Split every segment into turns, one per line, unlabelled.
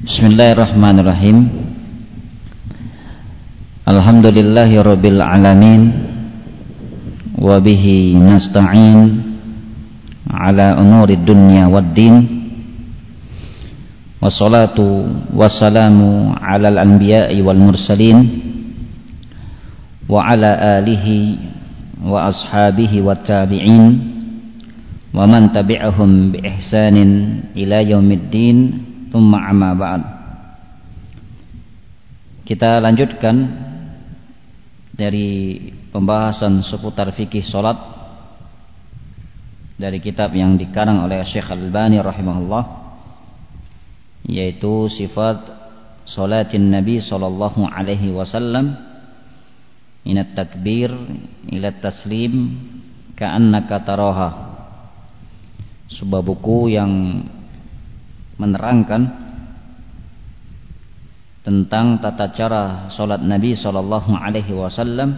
Bismillahirrahmanirrahim. Alhamdulillahirabbil alamin wa bihi nasta'in ala umurid dunya waddin. Wassalatu wassalamu ala al-anbiya'i wal mursalin wa ala alihi wa ashabihi wat tabi'in wa man tabi'ahum bi ihsanin ila yaumiddin. Tsumma amma ba'd. Kita lanjutkan dari pembahasan seputar fikih salat dari kitab yang dikarang oleh Syekh Al-Albani rahimahullah, yaitu sifat salatin Nabi sallallahu alaihi wasallam minat takbir ila taslim ka'annaka taraha. Sebuah buku yang menerangkan tentang tata cara salat Nabi sallallahu alaihi wasallam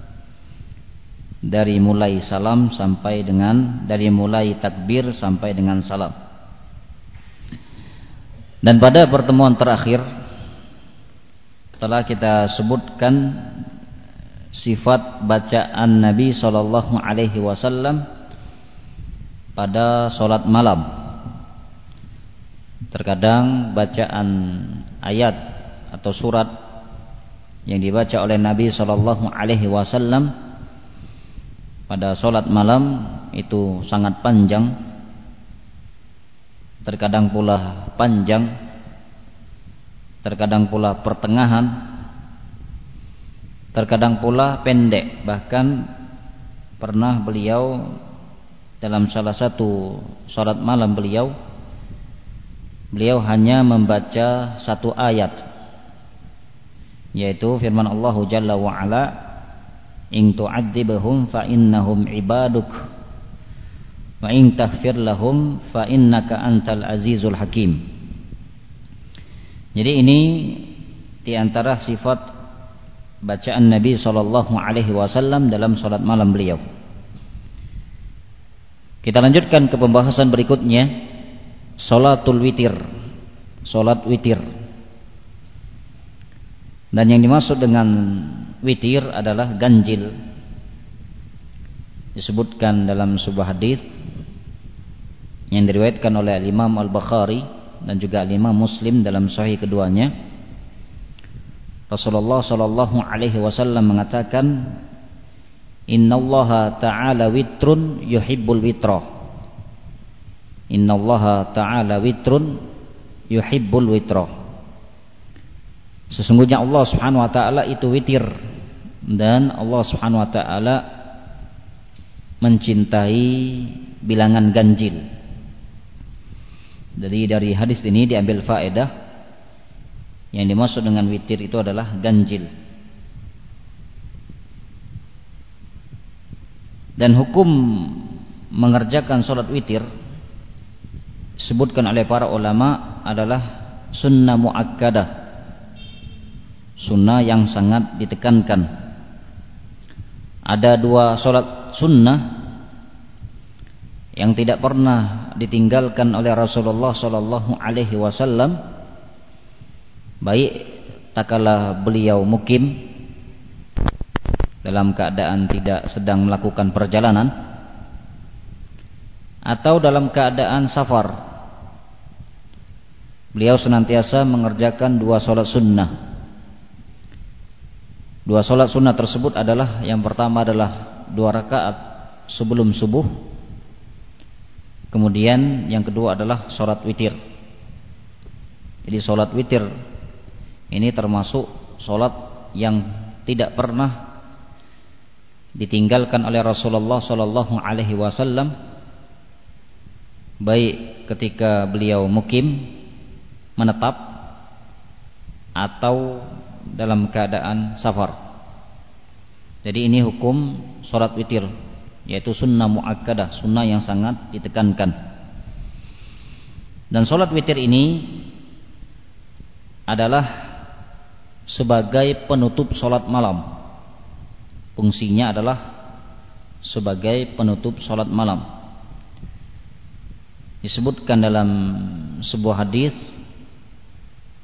dari mulai mulai takbir sampai dengan salam. Dan pada pertemuan terakhir telah kita sebutkan sifat bacaan Nabi sallallahu alaihi wasallam pada salat malam. Terkadang bacaan ayat atau surat yang dibaca oleh Nabi sallallahu alaihi wasallam pada salat malam itu sangat panjang, terkadang pula panjang, terkadang pula pertengahan, terkadang pula pendek. Bahkan pernah beliau dalam salah satu salat malam beliau hanya membaca satu ayat, yaitu firman Allah Jalla wa Ala, in tu'adzibhum fa innahum ibaduk wa in taghfir lahum fa innaka antal azizul hakim. Jadi ini diantara sifat bacaan Nabi sallallahu alaihi wasallam dalam salat malam beliau. Kita lanjutkan ke pembahasan berikutnya, salatul witir, salat witir. Dan yang dimaksud dengan witir adalah ganjil. Disebutkan dalam sebuah hadis yang diriwayatkan oleh Imam Al-Bukhari dan juga Imam Muslim dalam sahih keduanya. Rasulullah sallallahu alaihi wasallam mengatakan, innallaha ta'ala witrun yuhibbul witra. Innallaha ta'ala witrun yuhibbul witra. Sesungguhnya Allah Subhanahu wa taala itu witir, dan Allah Subhanahu wa taala mencintai bilangan ganjil. Jadi dari hadis ini diambil faedah yang dimaksud dengan witir itu adalah ganjil. Dan hukum mengerjakan salat witir disebutkan oleh para ulama adalah sunnah muakkadah, sunnah yang sangat ditekankan. Ada dua salat sunnah yang tidak pernah ditinggalkan oleh Rasulullah sallallahu alaihi wasallam, baik tatkala beliau mukim dalam keadaan tidak sedang melakukan perjalanan atau dalam keadaan safar. Beliau senantiasa mengerjakan dua salat sunnah. Dua salat sunnah tersebut adalah, yang pertama adalah 2 rakaat sebelum subuh, kemudian yang kedua adalah salat witir. Jadi salat witir ini termasuk salat yang tidak pernah ditinggalkan oleh Rasulullah sallallahu alaihi wasallam, baik ketika beliau mukim menetap atau dalam keadaan safar. Jadi ini hukum salat witir, yaitu sunnah muakkadah, sunnah yang sangat ditekankan. Dan salat witir ini adalah sebagai penutup salat malam. Fungsinya adalah sebagai penutup salat malam. Disebutkan dalam sebuah hadis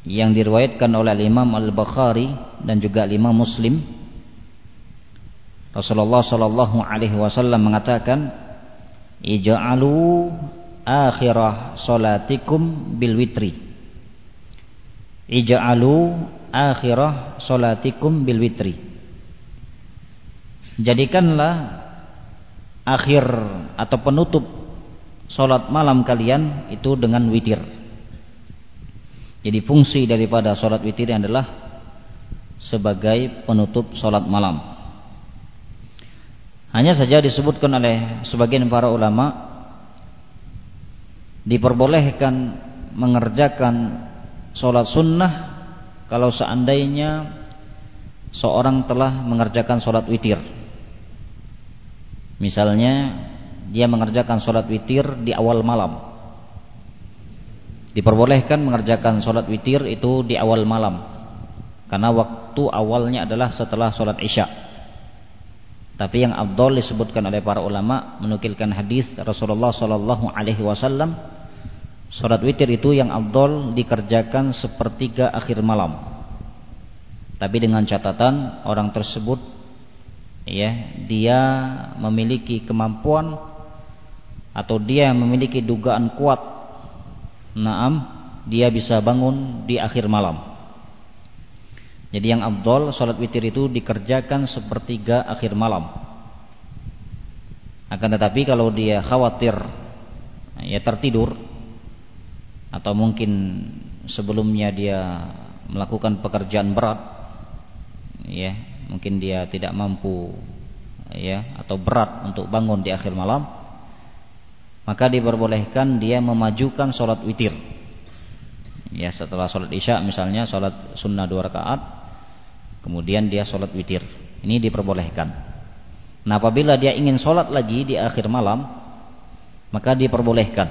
yang diriwayatkan oleh Imam Al-Bukhari dan juga Imam Muslim, Rasulullah sallallahu alaihi wasallam mengatakan, ij'alu akhirah salatikum bil witri. Ij'alu akhirah salatikum bil witri. Jadikanlah akhir atau penutup salat malam kalian itu dengan witir. Jadi fungsi daripada salat witir adalah sebagai penutup salat malam. Hanya saja disebutkan oleh sebagian para ulama, diperbolehkan mengerjakan salat sunnah kalau seandainya seorang telah mengerjakan salat witir. Misalnya dia mengerjakan salat witir di awal malam. Diperbolehkan mengerjakan salat witir itu di awal malam, karena waktu awalnya adalah setelah salat Isya. Tapi yang afdal disebutkan oleh para ulama menukilkan hadis Rasulullah sallallahu alaihi wasallam, salat witir itu yang afdal dikerjakan sepertiga akhir malam. Tapi dengan catatan orang tersebut dia memiliki kemampuan atau dia memiliki dugaan kuat, dia bisa bangun di akhir malam. Jadi yang afdal salat witir itu dikerjakan sepertiga akhir malam. Akan tetapi kalau dia khawatir tertidur, atau mungkin sebelumnya dia melakukan pekerjaan berat, mungkin dia tidak mampu atau berat untuk bangun di akhir malam, maka diperbolehkan dia memajukan sholat witir. Setelah sholat Isya misalnya sholat sunnah 2 rakaat, kemudian dia sholat witir. Ini diperbolehkan. Nah, apabila dia ingin sholat lagi di akhir malam, maka diperbolehkan.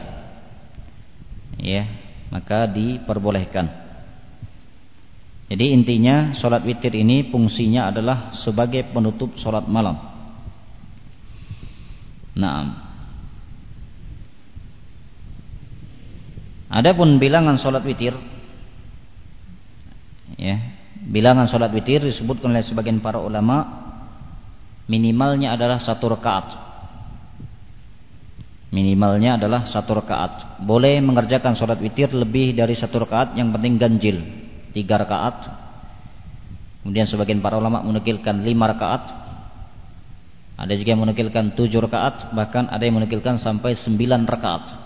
Maka diperbolehkan. Jadi intinya sholat witir ini fungsinya adalah sebagai penutup sholat malam. Adapun bilangan salat witir, bilangan salat witir disebutkan oleh sebagian para ulama minimalnya adalah 1 rakaat. Minimalnya adalah 1 rakaat. Boleh mengerjakan salat witir lebih dari 1 rakaat, yang penting ganjil 3 rakaat. Kemudian sebagian para ulama menukilkan 5 rakaat. Ada juga yang menukilkan 7 rakaat, bahkan ada yang menukilkan sampai 9 rakaat.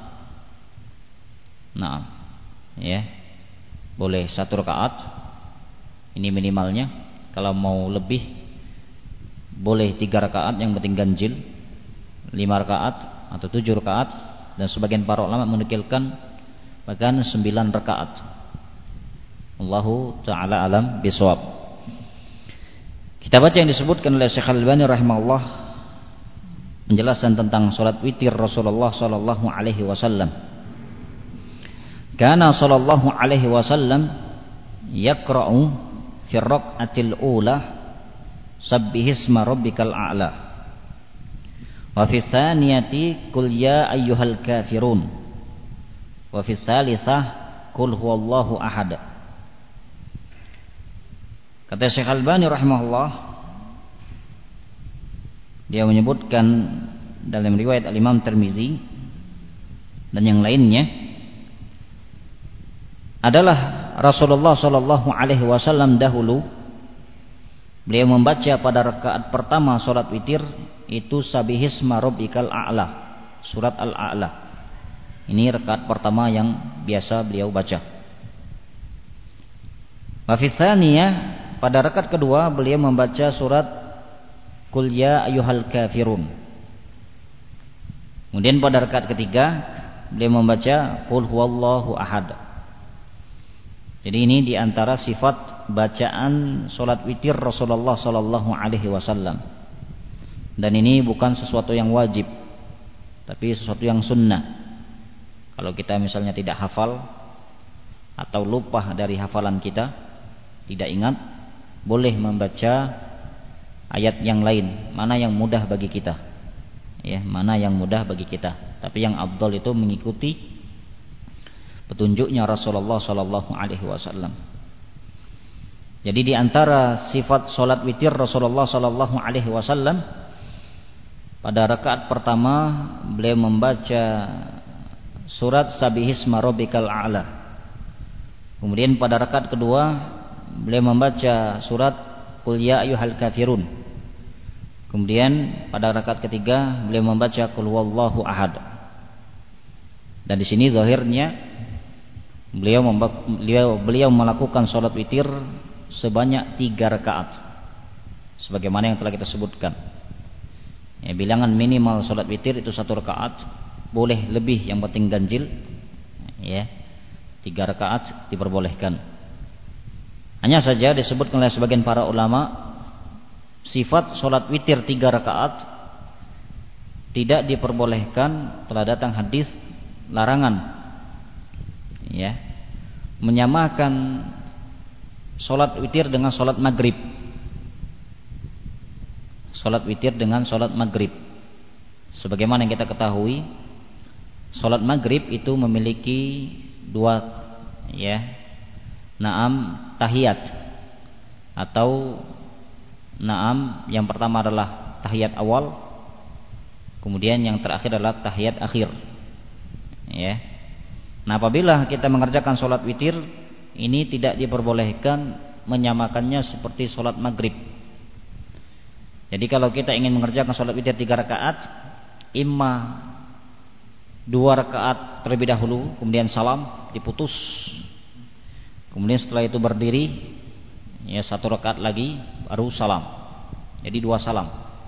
Boleh 1 rakaat, ini minimalnya. Kalau mau lebih boleh 3 rakaat, yang penting ganjil 5 rakaat atau 7 rakaat, dan sebagian para ulama menukilkan bahkan 9 rakaat. Allahu ta'ala alam bisawab. Kita baca yang disebutkan oleh Syekh Al-Albani rahimahullah, penjelasan tentang salat witir Rasulullah sallallahu alaihi wasallam. Kana sallallahu alaihi wasallam yaqra'u fi raq'atil ula sabbihisma rabbikal a'la, wa fi tsaniyati qul ya ayyuhal kafirun, wa fi tsalitsah qul huwallahu ahad. Kata Syekh Al-Albani rahimahullah, dia menyebutkan dalam riwayat Al-Imam Tirmizi dan yang lainnya, adalah Rasulullah sallallahu alaihi wasallam dahulu beliau membaca pada rakaat pertama salat witir itu Sabbihisma rabbikal a'la, surat Al-A'la. Ini rakaat pertama yang biasa beliau baca. Wa fi tsaniyah, pada rakaat kedua beliau membaca surat Qul ya ayyuhal kafirun. Kemudian pada rakaat ketiga beliau membaca Qul huwallahu ahad. Jadi ini diantara sifat bacaan solat witir Rasulullah sallallahu alaihi wasallam. Dan ini bukan sesuatu yang wajib, tapi sesuatu yang sunnah. Kalau kita misalnya tidak hafal atau lupa dari hafalan kita, tidak ingat, boleh membaca ayat yang lain, mana yang mudah bagi kita. Mana yang mudah bagi kita. Tapi yang afdal itu mengikuti petunjuknya Rasulullah sallallahu alaihi wasallam. Jadi di antara sifat salat witir Rasulullah sallallahu alaihi wasallam, pada rakaat pertama beliau membaca surat Sabbihisma rabbikal a'la. Kemudian pada rakaat kedua beliau membaca surat Qul ya ayyuhal kafirun. Kemudian pada rakaat ketiga beliau membaca Qul huwallahu ahad. Dan di sini zahirnya beliau melakukan salat witir sebanyak 3 rakaat. Sebagaimana yang telah kita sebutkan. Ya, bilangan minimal salat witir itu 1 rakaat, boleh lebih yang penting ganjil. Ya. 3 rakaat diperbolehkan. Hanya saja disebutkan oleh sebagian para ulama, sifat salat witir 3 rakaat tidak diperbolehkan. Telah datang hadis larangan, ya, menyamakan salat witir dengan salat maghrib. Salat witir dengan salat maghrib. Sebagaimana yang kita ketahui, salat maghrib itu memiliki 2, ya, tahiyat, atau yang pertama adalah tahiyat awal, kemudian yang terakhir adalah tahiyat akhir. Ya. Nah, apabila kita mengerjakan salat witir ini tidak diperbolehkan menyamakannya seperti salat maghrib. Jadi kalau kita ingin mengerjakan salat witir 3 rakaat, imma 2 rakaat terlebih dahulu, kemudian salam diputus, kemudian setelah itu berdiri, ya, 1 rakaat lagi baru salam. Jadi 2 salam.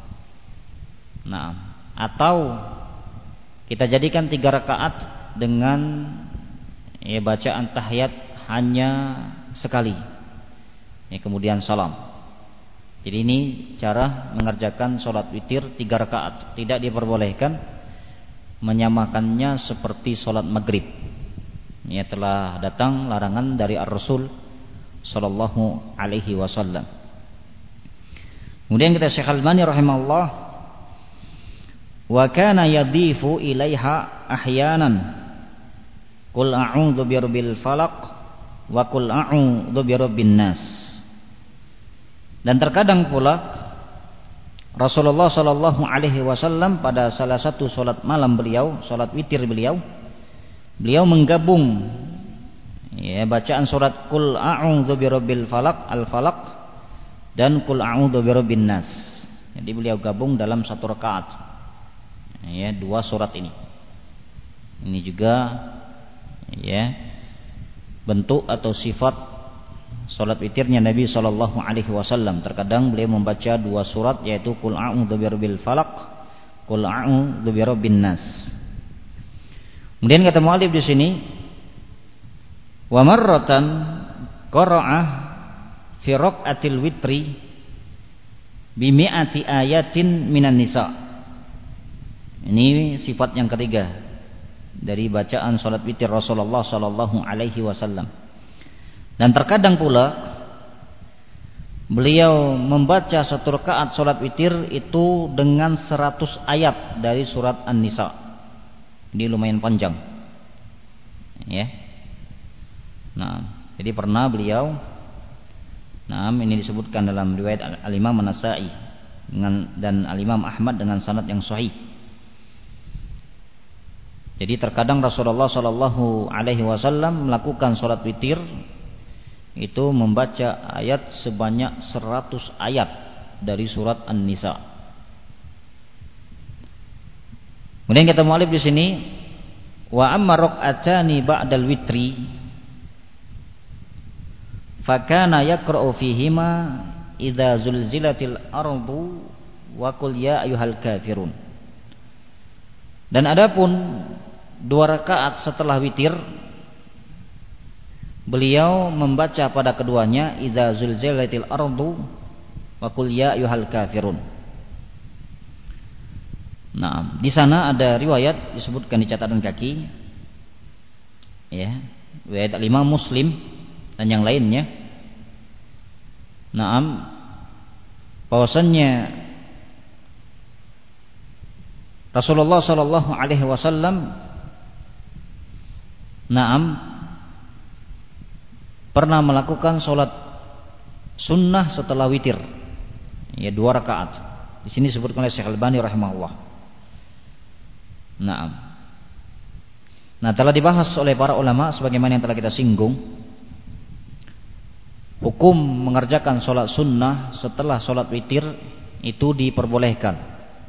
Nah, atau kita jadikan 3 rakaat dengan, ya, bacaan tahiyat hanya sekali, ya, kemudian salam. Jadi ini cara mengerjakan sholat witir 3 rakaat. Tidak diperbolehkan menyamakannya seperti sholat maghrib. Ini telah datang larangan dari Ar-Rasul sallallahu alaihi wasallam. Kemudian kita Syekh Al-Albani rahimahullah, wa kana yadhifu ilaiha ahyanan qul a'udzu birabbil falaq wa qul a'udzu birabbin nas. Dan terkadang pula Rasulullah sallallahu alaihi wasallam pada salah satu salat malam beliau, salat witir beliau menggabung, ya, bacaan surat Qul a'udzu birabbil falaq, al-falaq, dan Qul a'udzu birabbin nas. Jadi beliau gabung dalam 1 rakaat. Ya, 2 surat ini. Ini juga, ya, bentuk atau sifat salat witirnya Nabi sallallahu alaihi wasallam. Terkadang beliau membaca 2 surat, yaitu Qul a'udzu birabbil falaq, Qul a'udzu birabbin nas. Kemudian kata muallif di sini, wa marratan qara'a fi raq'atil witri bi mi'ati ayatin minan nisa. Ini sifat yang ketiga dari bacaan salat witir Rasulullah sallallahu alaihi wasallam. Dan terkadang pula beliau membaca 1 rakaat salat witir itu dengan 100 ayat dari surat An-Nisa. Ini lumayan panjang, ya. Nah, jadi pernah beliau, ini disebutkan dalam riwayat Al-Imam An-Nasa'i dan Al-Imam Ahmad dengan sanad yang sahih. Jadi terkadang Rasulullah sallallahu alaihi wasallam melakukan salat witir itu membaca ayat sebanyak 100 ayat dari surat An-Nisa. Kemudian kata muallif di sini, wa amma raq'atani ba'dal witri fa kana yaqra'u fihima idza zulzilatil ardu wa qul ya ayyuhal kafirun. Dan adapun 2 rakaat setelah witir, beliau membaca pada keduanya idza zulzilatil ardu wa qul ya ayyuhal kafirun. Nah, di sana ada riwayat disebutkan di catatan kaki, ya, riwayat Imam Muslim dan yang lainnya. Bahwasannya Rasulullah sallallahu alaihi wasallam Naam, pernah melakukan sholat sunnah setelah witir, ya 2 rakaat. Di sini disebutkan oleh Syekh Al-Albani rahimahullah. Naam. Nah, telah dibahas oleh para ulama sebagaimana yang telah kita singgung, hukum mengerjakan sholat sunnah setelah sholat witir itu diperbolehkan.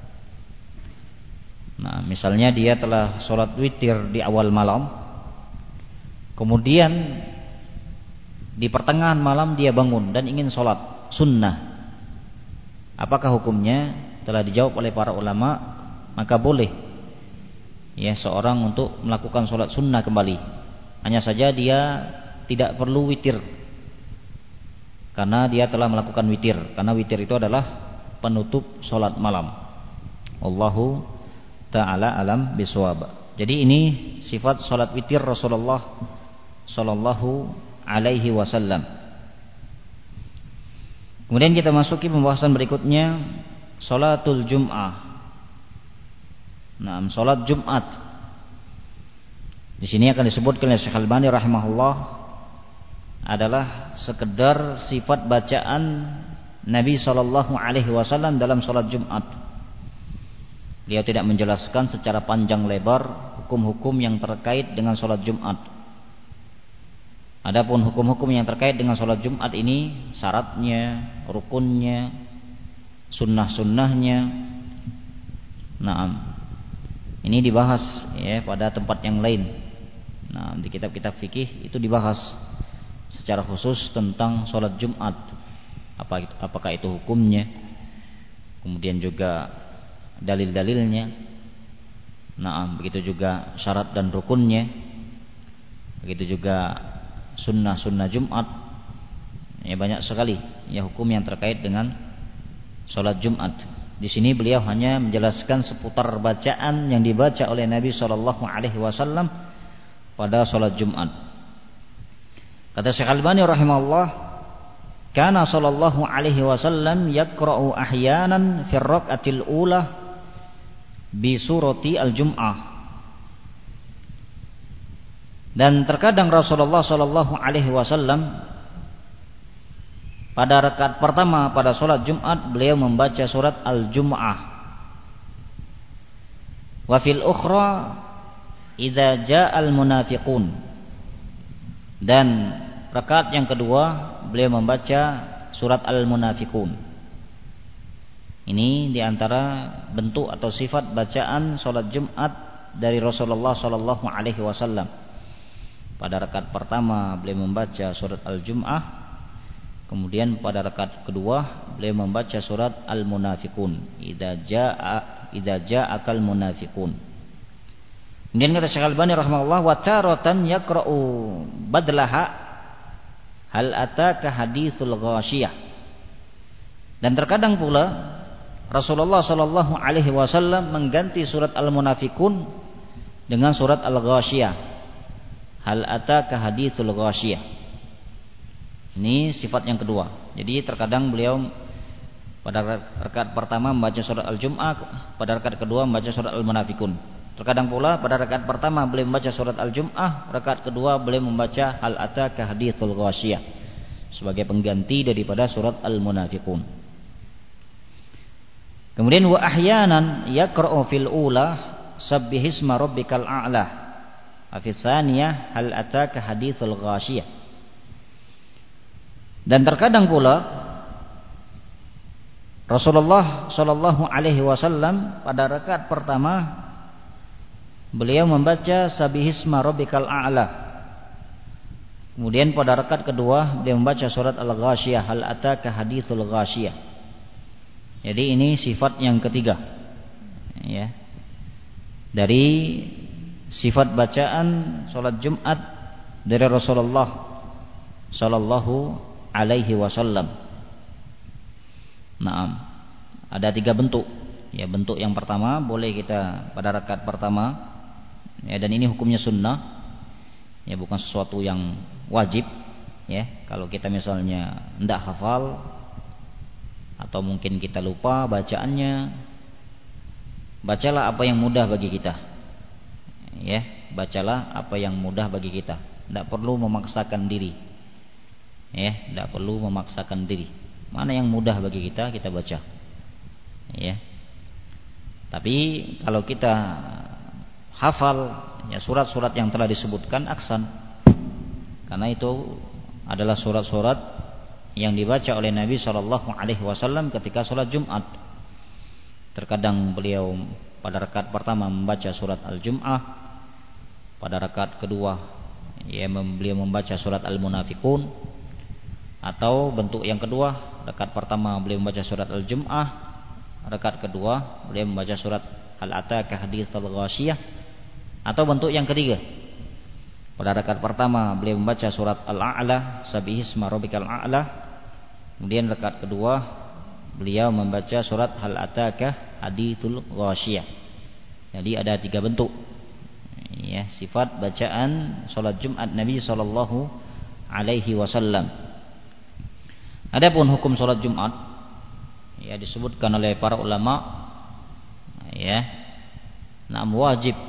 Nah, misalnya dia telah sholat witir di awal malam, kemudian di pertengahan malam dia bangun dan ingin sholat sunnah. Apakah hukumnya? Telah dijawab oleh para ulama, maka boleh ya seorang untuk melakukan sholat sunnah kembali. Hanya saja dia tidak perlu witir, karena dia telah melakukan witir. Karena witir itu adalah penutup sholat malam. Allahu ta'ala alam bisawab. Jadi ini sifat sholat witir Rasulullah sallallahu alaihi wasallam. Kemudian kita masuki pembahasan berikutnya, sholatul Jum'ah. Nah, sholat Jumat. Di sini akan disebutkan oleh Syekh Al-Albani rahimahullah adalah sekedar sifat bacaan Nabi sallallahu alaihi wasallam dalam sholat Jumat. Beliau tidak menjelaskan secara panjang lebar hukum-hukum yang terkait dengan sholat Jumat. Adapun hukum-hukum yang terkait dengan sholat Jumat ini, syaratnya, rukunnya, sunnah-sunnahnya, naam, ini dibahas ya pada tempat yang lain. Nah, di kitab-kitab fikih itu dibahas secara khusus tentang sholat Jumat, apakah itu hukumnya, kemudian juga dalil-dalilnya, naam, begitu juga syarat dan rukunnya, begitu juga sunnah-sunnah Jumat. Ya, banyak sekali ya hukum yang terkait dengan sholat Jumat. Di sini beliau hanya menjelaskan seputar bacaan yang dibaca oleh Nabi sallallahu alaihi wasallam pada sholat Jumat. Kata Syekh Al-Albani rahimahullah, kana sallallahu alaihi wasallam yaqra'u ahyanan fi raq'atil ula bi surati al-Jum'ah. Dan terkadang Rasulullah sallallahu alaihi wasallam pada rakaat pertama pada sholat Jumat beliau membaca surat Al-Jum'ah. Wa fil ukhra idza ja'al munafiqun. Dan rakaat yang kedua beliau membaca surat Al-Munafiqun. Ini diantara bentuk atau sifat bacaan sholat Jumat dari Rasulullah sallallahu alaihi wasallam. Pada rakaat pertama beliau membaca surat Al-Jum'ah, kemudian pada rakaat kedua beliau membaca surat Al-Munafiqun. Idza ja'akal munafiqun. Kemudian kata Syekh Al-Albani rahimahullah, wa taratan yaqra'u badlaha hal ataka haditsul ghasyiyah. Dan terkadang pula Rasulullah sallallahu alaihi wasallam mengganti surat Al-Munafiqun dengan surat Al-Ghasyiyah. Hal ataka haditsul ghasyiyah. Ini sifat yang kedua. Jadi terkadang beliau pada rakaat pertama membaca surat Al-Jum'ah, pada rakaat kedua membaca surat Al-Munafiqun. Terkadang pula pada rakaat pertama beliau membaca surat Al-Jum'ah, rakaat kedua beliau membaca hal ataka haditsul ghasyiyah sebagai pengganti daripada surat Al-Munafiqun. Kemudian wa ahyanan yaqra'u fil ula sabbihisma rabbikal a'la. Fi tsaniyah hal ataka haditsul ghasyiyah. Dan terkadang pula Rasulullah sallallahu alaihi wasallam pada rakaat pertama beliau membaca sabbihisma rabbikal a'la. Kemudian pada rakaat kedua beliau membaca surat Al-Ghasyiyah, hal ataka haditsul ghasyiyah. Jadi ini sifat yang ketiga ya, dari sifat bacaan sholat Jumat dari Rasulullah sallallahu alaihi wasallam. Naam, ada 3 bentuk. Ya, bentuk yang pertama boleh kita pada rakaat pertama. Ya, dan ini hukumnya sunnah. Ya, bukan sesuatu yang wajib. Ya, kalau kita misalnya tidak hafal atau mungkin kita lupa bacaannya, bacalah apa yang mudah bagi kita. Ya, bacalah apa yang mudah bagi kita. Tidak perlu memaksakan diri. Ya, tidak perlu memaksakan diri. Mana yang mudah bagi kita, kita baca. Ya. Tapi kalau kita hafal ya surat-surat yang telah disebutkan aksan. Karena itu adalah surat-surat yang dibaca oleh Nabi SAW ketika sholat Jumat. Terkadang beliau pada rakaat pertama membaca surat Al-Jum'ah, pada rakaat kedua beliau membaca surat Al-Munafiqun, atau bentuk yang kedua, rakaat pertama beliau membaca surat Al-Jum'ah, rakaat kedua beliau membaca surat Al-Ataka Haditsul Ghasyiyah, atau bentuk yang ketiga, pada rakaat pertama beliau membaca surat Al-A'la, Sabbihisma Rabbikal A'la, kemudian rakaat kedua beliau membaca surat Al-Ataka Haditsul Ghasyiyah. Jadi ada 3 bentuk ya, sifat bacaan salat Jumat Nabi sallallahu alaihi wasallam. Adapun hukum salat Jumat ya disebutkan oleh para ulama ya, wajib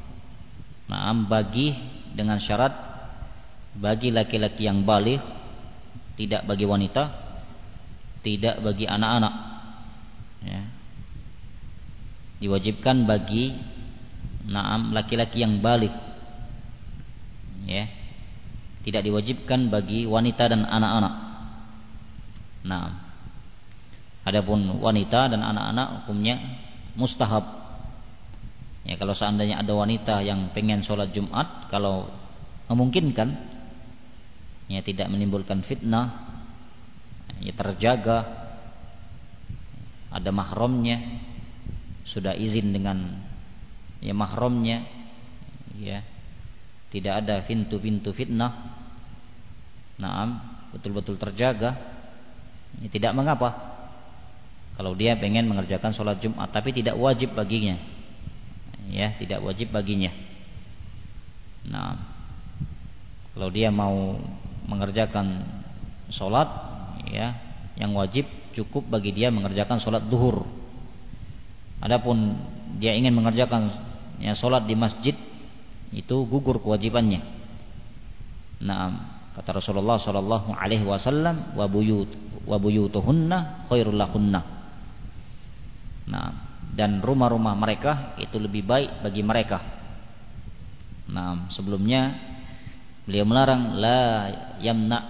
bagi dengan syarat bagi laki-laki yang baligh, tidak bagi wanita, tidak bagi anak-anak ya. Diwajibkan bagi laki-laki yang baligh ya, tidak diwajibkan bagi wanita dan anak-anak. Adapun wanita dan anak-anak hukumnya mustahab ya. Kalau seandainya ada wanita yang pengen sholat Jumat, kalau memungkinkan ya, tidak menimbulkan fitnah ya, terjaga, ada mahramnya, sudah izin dengan ya mahramnya ya, tidak ada pintu-pintu fitnah, betul-betul terjaga ya, tidak mengapa kalau dia pengen mengerjakan sholat Jumat, tapi tidak wajib baginya ya, tidak wajib baginya. Kalau dia mau mengerjakan sholat ya, yang wajib cukup bagi dia mengerjakan sholat duhur. Adapun dia ingin mengerjakan ya, sholat di masjid, itu gugur kewajibannya. Kata Rasulullah sallallahu alaihi wasallam, wa buyutuhunna khairul lahunna. Dan rumah-rumah mereka itu lebih baik bagi mereka. Sebelumnya beliau melarang la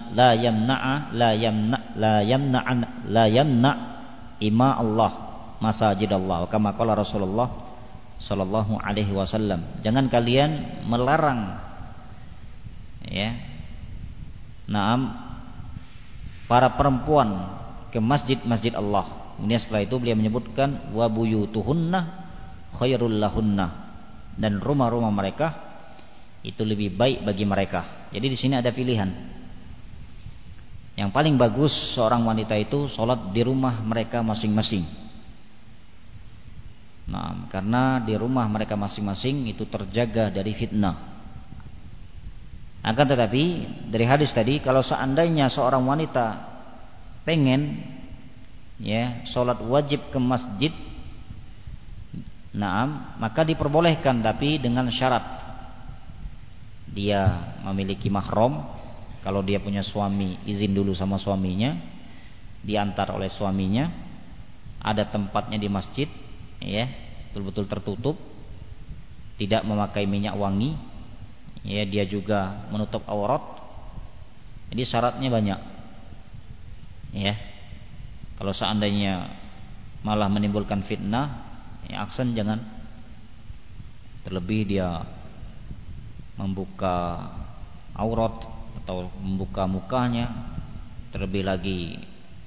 yamna ima Allah masajid Allah, kama qala Rasulullah sallallahu alaihi wasallam. Jangan kalian melarang ya, para perempuan ke masjid-masjid Allah. Kemudian setelah itu beliau menyebutkan wa buyutuhunna khairul lahunna, dan rumah-rumah mereka itu lebih baik bagi mereka. Jadi di sini ada pilihan. Yang paling bagus seorang wanita itu sholat di rumah mereka masing-masing. Karena di rumah mereka masing-masing itu terjaga dari fitnah. Akan tetapi dari hadis tadi, kalau seandainya seorang wanita pengen ya sholat wajib ke masjid, maka diperbolehkan, tapi dengan syarat dia memiliki mahram. Kalau dia punya suami, izin dulu sama suaminya, diantar oleh suaminya, ada tempatnya di masjid ya, betul-betul tertutup, tidak memakai minyak wangi ya, dia juga menutup aurat. Jadi syaratnya banyak ya. Kalau seandainya malah menimbulkan fitnah ya, aksen jangan. Terlebih dia membuka aurat atau membuka mukanya, terlebih lagi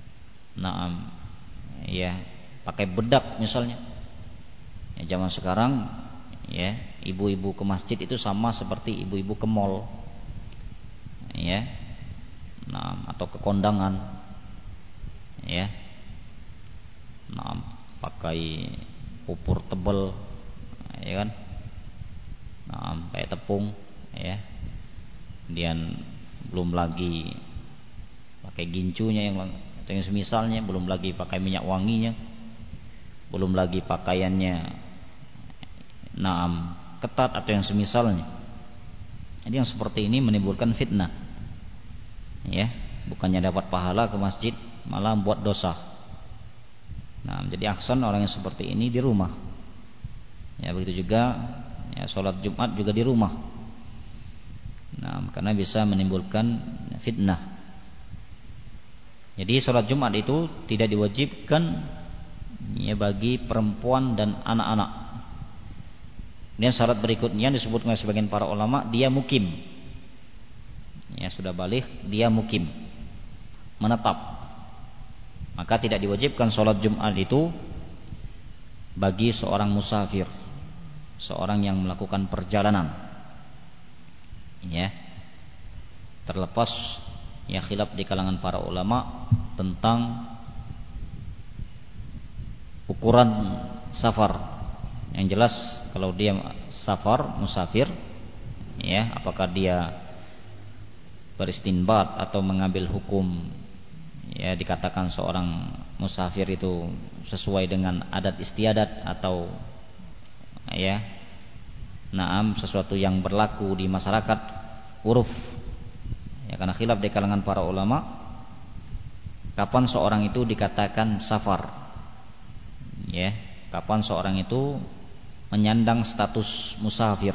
ya pakai bedak misalnya. Ya, zaman sekarang ya, ibu-ibu ke masjid itu sama seperti ibu-ibu ke mall ya, atau ke kondangan ya, pakai pupur tebal ya kan, kayak tepung ya, kemudian belum lagi pakai gincunya yang semisalnya, belum lagi pakai minyak wanginya, belum lagi pakaiannya ketat atau yang semisalnya. Jadi yang seperti ini menimbulkan fitnah. Ya, bukannya dapat pahala ke masjid, malah buat dosa. Nah, jadi ahsan orang yang seperti ini di rumah. Ya, begitu juga ya salat Jumat juga di rumah. Nah, karena bisa menimbulkan fitnah. Jadi salat Jumat itu tidak diwajibkan ya bagi perempuan dan anak-anak. Kemudian syarat berikutnya disebut oleh sebagian para ulama, dia mukim. Ya, sudah balik, dia mukim, menetap. Maka tidak diwajibkan sholat Jumat itu bagi seorang musafir, seorang yang melakukan perjalanan. Ya, terlepas ya khilaf di kalangan para ulama tentang ukuran safar. Yang jelas kalau dia safar, musafir, ya, apakah dia beristinbat atau mengambil hukum, ya, dikatakan seorang musafir itu sesuai dengan adat istiadat atau ya, naam sesuatu yang berlaku di masyarakat uruf. Ya, karena khilaf di kalangan para ulama kapan seorang itu dikatakan safar. Ya, kapan seorang itu menyandang status musafir.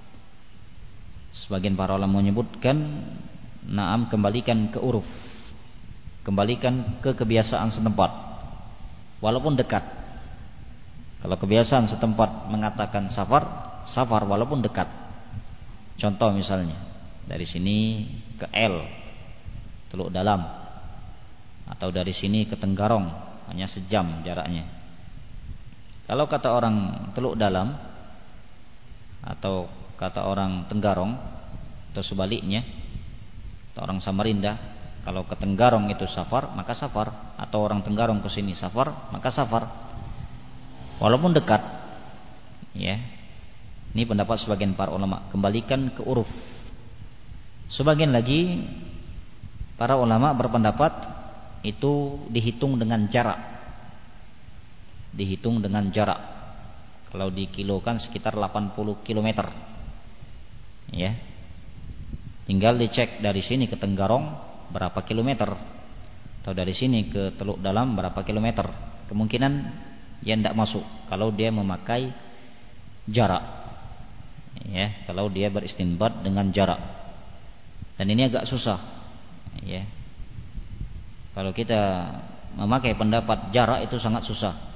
Sebagian para ulama menyebutkan, naam, kembalikan ke uruf, kembalikan ke kebiasaan setempat, walaupun dekat. Kalau kebiasaan setempat mengatakan safar, safar walaupun dekat. Contoh misalnya dari sini ke L, Teluk Dalam, atau dari sini ke Tenggarong, hanya sejam jaraknya. Kalau kata orang Teluk Dalam atau kata orang Tenggarong atau sebaliknya, atau orang Samarinda, kalau ke Tenggarong itu safar, maka safar, atau orang Tenggarong ke sini safar, maka safar. Walaupun dekat. Ya. Ini pendapat sebagian para ulama, kembalikan ke uruf. Sebagian lagi para ulama berpendapat itu dihitung dengan jarak. Dihitung dengan jarak. Kalau dikilokan sekitar 80 km. Ya. Tinggal dicek dari sini ke Tenggarong berapa kilometer, atau dari sini ke Teluk Dalam berapa kilometer. Kemungkinan ya tidak masuk kalau dia memakai jarak. Ya, kalau dia beristinbat dengan jarak. Dan ini agak susah. Ya. Kalau kita memakai pendapat jarak itu sangat susah.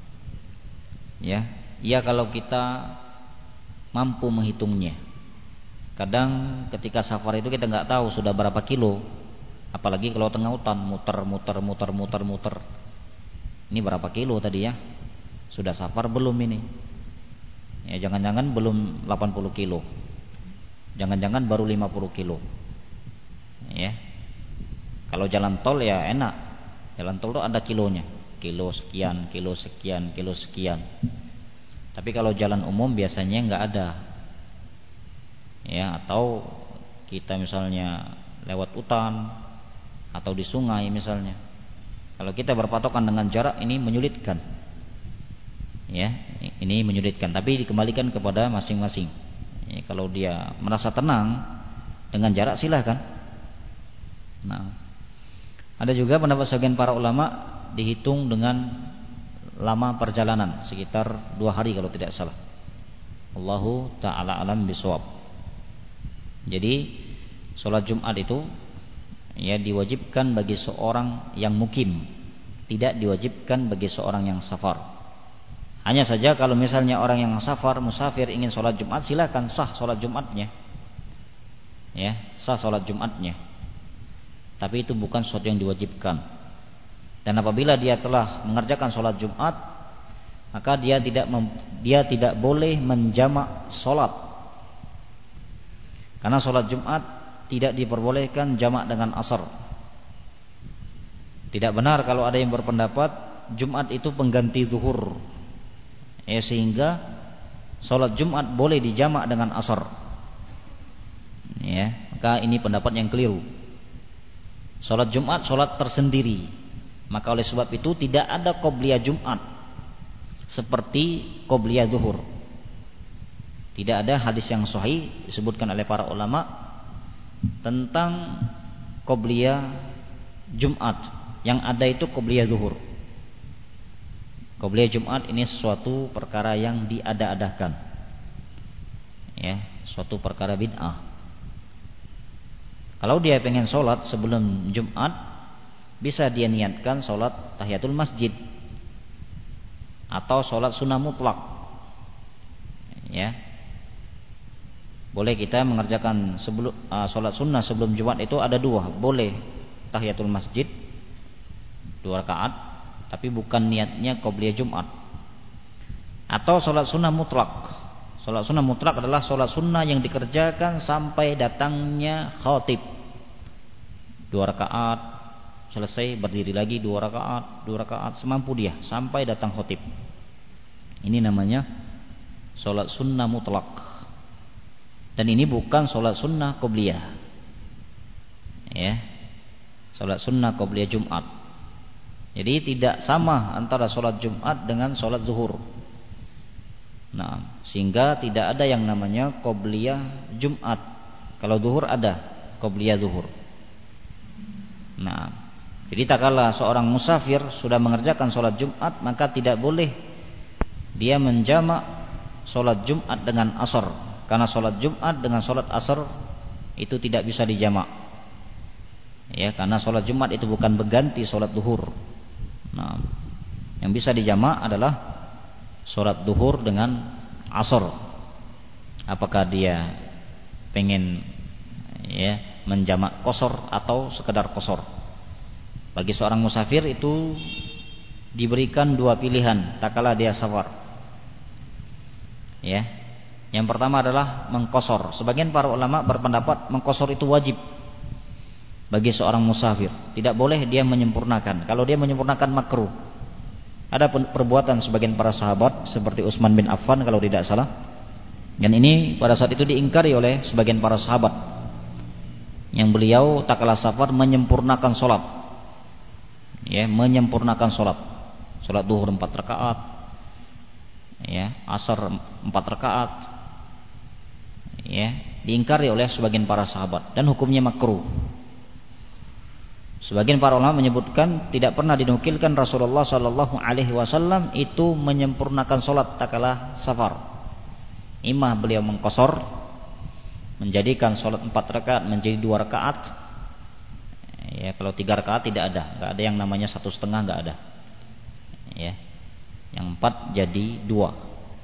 Ya, kalau kita mampu menghitungnya. Kadang ketika safar itu kita nggak tahu sudah berapa kilo, apalagi kalau tengah hutan, muter. Ini berapa kilo tadi ya? Sudah safar belum ini? Ya, jangan-jangan belum 80 kilo, jangan-jangan baru 50 kilo. Ya, kalau jalan tol ya enak, jalan tol itu ada kilonya. Kilo sekian, kilo sekian, kilo sekian. Tapi kalau jalan umum biasanya nggak ada. Ya, atau kita misalnya lewat hutan atau di sungai misalnya. Kalau kita berpatokan dengan jarak, ini menyulitkan. Ya, ini menyulitkan. Tapi dikembalikan kepada masing-masing. Ya, kalau dia merasa tenang dengan jarak, silahkan. Nah, ada juga pendapat sebagian para ulama dihitung dengan lama perjalanan, sekitar 2 hari kalau tidak salah. Allahu ta'ala alam bisawab. Jadi sholat Jumat itu ya diwajibkan bagi seorang yang mukim, tidak diwajibkan bagi seorang yang safar. Hanya saja kalau misalnya orang yang safar, musafir ingin sholat Jumat, silakan, sah sholat Jumatnya. Ya, sah sholat Jumatnya. Tapi itu bukan sesuatu yang diwajibkan. Dan apabila dia telah mengerjakan sholat Jumat, maka dia tidak boleh menjamak sholat. Karena sholat Jumat tidak diperbolehkan jamak dengan asar. Tidak benar kalau ada yang berpendapat Jumat itu pengganti zuhur, ya, sehingga sholat Jumat boleh dijamak dengan asar. Ya, maka ini pendapat yang keliru. Sholat Jumat sholat tersendiri. Maka oleh sebab itu tidak ada qobliyah Jumat seperti qobliyah zuhur. Tidak ada hadis yang sahih disebutkan oleh para ulama tentang qobliyah Jumat. Yang ada itu qobliyah zuhur. Qobliyah Jumat ini sesuatu perkara yang diada-adakan, ya, suatu perkara bid'ah. Kalau dia pengen sholat sebelum Jumat, bisa dia niatkan sholat tahiyatul masjid atau sholat sunnah mutlak, ya. Boleh kita mengerjakan sholat sunnah sebelum Jumat itu ada dua. Boleh tahiyatul masjid 2 rakaat, tapi bukan niatnya qobliyah Jumat. Atau sholat sunnah mutlak. Sholat sunnah mutlak adalah sholat sunnah yang dikerjakan sampai datangnya khatib. 2 rakaat, selesai berdiri lagi 2 rakaat semampu dia sampai datang khatib. Ini namanya sholat sunnah mutlak. Dan ini bukan sholat sunnah qobliyah, ya, sholat sunnah qobliyah Jumat. Jadi tidak sama antara sholat Jumat dengan sholat zuhur. Nah, sehingga tidak ada yang namanya qobliyah Jumat. Kalau zuhur ada qobliyah zuhur. Nah, jadi tak kala seorang musafir sudah mengerjakan sholat Jumat, maka tidak boleh dia menjamak sholat Jumat dengan asar, karena sholat Jumat dengan sholat asar itu tidak bisa dijamak, ya, karena sholat Jumat itu bukan berganti sholat zuhur. Nah, yang bisa dijamak adalah sholat zuhur dengan asar. Apakah dia pengen, ya, menjamak qasar atau sekedar qasar? Bagi seorang musafir itu diberikan 2 pilihan tatkala dia safar, ya. Yang pertama adalah mengqasar. Sebagian para ulama berpendapat mengqasar itu wajib bagi seorang musafir, tidak boleh dia menyempurnakan. Kalau dia menyempurnakan makruh. Ada perbuatan sebagian para sahabat seperti Utsman bin Affan kalau tidak salah, dan ini pada saat itu diingkari oleh sebagian para sahabat, yang beliau tak kalah safar menyempurnakan sholat, ya, menyempurnakan sholat zuhur 4 rakaat, ya, asar 4 rakaat, ya, diingkari oleh sebagian para sahabat dan hukumnya makruh. Sebagian para ulama menyebutkan tidak pernah dinukilkan Rasulullah sallallahu alaihi wasallam itu menyempurnakan salat tatkala safar. Imah beliau mengqasar, menjadikan salat 4 rakaat menjadi 2 rakaat. Ya, kalau 3 rakaat tidak ada, enggak ada yang namanya 1,5, enggak ada. Ya. Yang 4 jadi 2.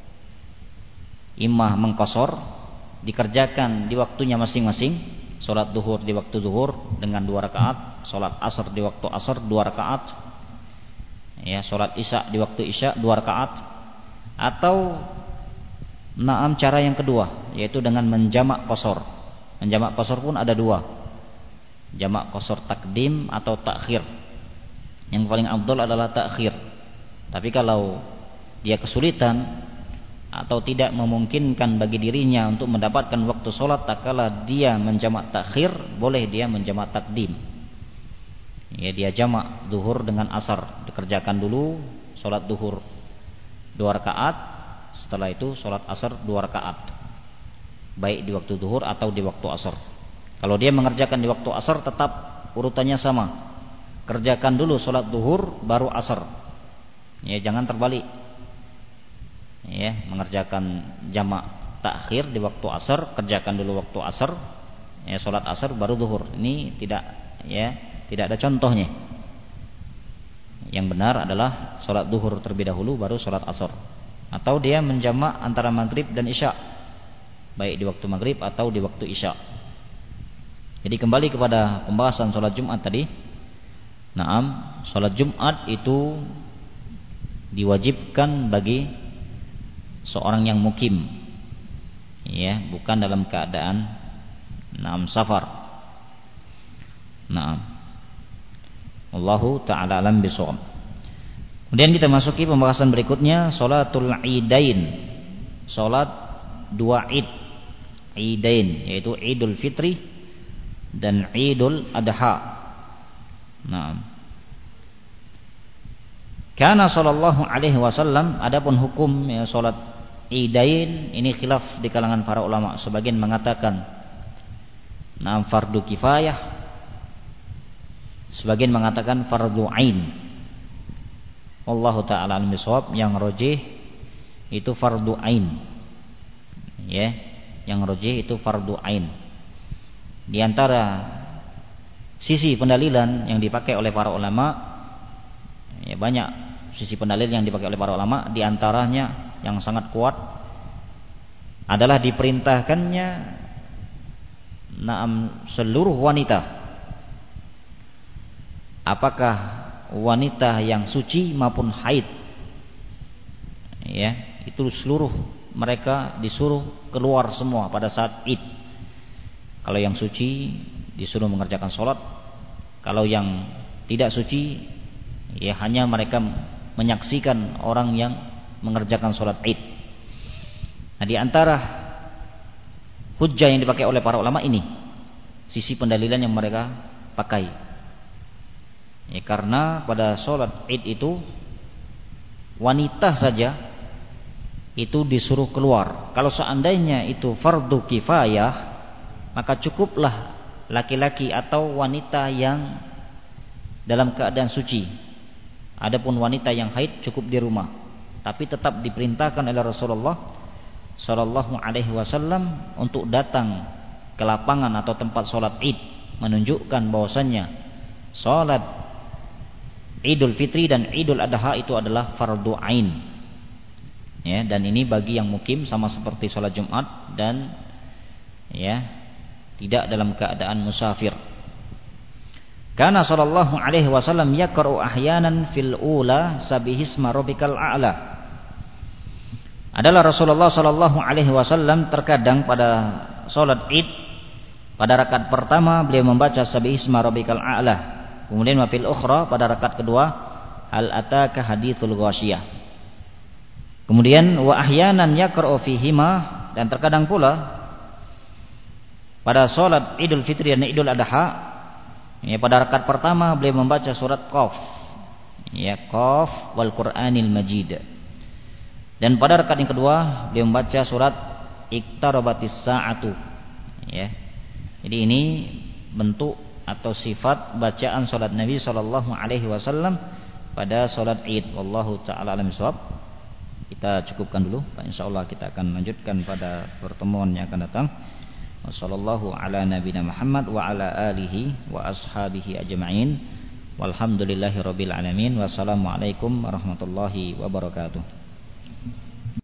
Imah mengqasar, dikerjakan di waktunya masing-masing. Sholat zuhur di waktu zuhur dengan 2 rakaat, sholat asar di waktu asar 2 rakaat, ya, sholat isya di waktu isya 2 rakaat. Atau naam cara yang kedua, yaitu dengan menjamak qasar. Menjamak qasar pun ada 2, jamak qasar takdim atau takhir. Yang paling afdal adalah takhir. Tapi kalau dia kesulitan atau tidak memungkinkan bagi dirinya untuk mendapatkan waktu sholat tatkala dia menjamak takhir, boleh dia menjamak takdim. Ya, dia jamak zuhur dengan asar, dikerjakan dulu sholat zuhur 2 rakaat, setelah itu sholat asar 2 rakaat, baik di waktu zuhur atau di waktu asar. Kalau dia mengerjakan di waktu asar tetap urutannya sama, kerjakan dulu sholat zuhur baru asar, ya, jangan terbalik. Ya, mengerjakan jamak takhir di waktu asar, kerjakan dulu waktu asar, ya, sholat asar baru zuhur. Ini tidak, ya, tidak ada contohnya. Yang benar adalah sholat zuhur terlebih dahulu baru sholat asar. Atau dia menjamak antara maghrib dan isya, baik di waktu maghrib atau di waktu isya. Jadi kembali kepada pembahasan sholat Jumat tadi. Naam, sholat Jumat itu diwajibkan bagi seorang yang mukim, ya, bukan dalam keadaan naam safar. Naam. Wallahu ta'ala alam bishawab. Kemudian kita masuki pembahasan berikutnya, sholatul idain. Salat 2 id. Idain, yaitu Idul Fitri dan Idul Adha. Naam. Karena sallallahu alaihi wasallam, adapun hukum, ya, salat idain ini khilaf di kalangan para ulama. Sebagian mengatakan fardu kifayah, sebagian mengatakan fardu ain. Wallahu taala alim bisawab. Yang rajih itu fardu ain. Ya, yang rajih itu fardu ain. Di antara sisi pendalilan yang dipakai oleh para ulama, ya banyak sisi pendalil yang dipakai oleh para ulama. Di antaranya yang sangat kuat adalah diperintahkannya seluruh wanita, apakah wanita yang suci maupun haid, ya, itu seluruh mereka disuruh keluar semua pada saat Id. Kalau yang suci disuruh mengerjakan sholat, kalau yang tidak suci ya hanya mereka menyaksikan orang yang mengerjakan sholat Id. Nah, di antara hujjah yang dipakai oleh para ulama ini, sisi pendalilan yang mereka pakai, ya, karena pada sholat Id itu wanita saja itu disuruh keluar. Kalau seandainya itu fardu kifayah, maka cukuplah laki-laki atau wanita yang dalam keadaan suci. Adapun wanita yang haid cukup di rumah, tapi tetap diperintahkan oleh Rasulullah Shallallahu Alaihi Wasallam untuk datang ke lapangan atau tempat sholat Id, menunjukkan bahwasannya sholat Idul Fitri dan Idul Adha itu adalah fardu ain. Ya, dan ini bagi yang mukim sama seperti sholat Jumat dan ya tidak dalam keadaan musafir. Karena Shallallahu Alaihi Wasallam yaqra'u ahyanan fil ula sabihisma rabbikal a'la. Adalah Rasulullah Shallallahu Alaihi Wasallam terkadang pada sholat Id pada rakaat pertama beliau membaca sabihisma rabbikal a'la. Kemudian wafil ukhra pada rakaat kedua hal ataka hadithul ghasyiyah. Kemudian wa ahyanan yaqra'u fihima, dan terkadang pula pada sholat Idul Fitri dan Idul Adha, ya, pada rakaat pertama beliau membaca surat Qaf, ya, Qaf wal Qur'anil Majid. Dan pada rakaat yang kedua beliau membaca surat Iqtarabatis Sa'atu, ya. Jadi ini bentuk atau sifat bacaan sholat Nabi Sallallahu Alaihi Wasallam pada sholat Id. Wallahu ta'ala alam shawab. Kita cukupkan dulu, insyaallah kita akan lanjutkan pada pertemuan yang akan datang. Wassallallahu ala nabiyina Muhammad wa ala alihi wa ashabihi ajma'in. Walhamdulillahirabbil alamin. Wassalamualaikum warahmatullahi wabarakatuh.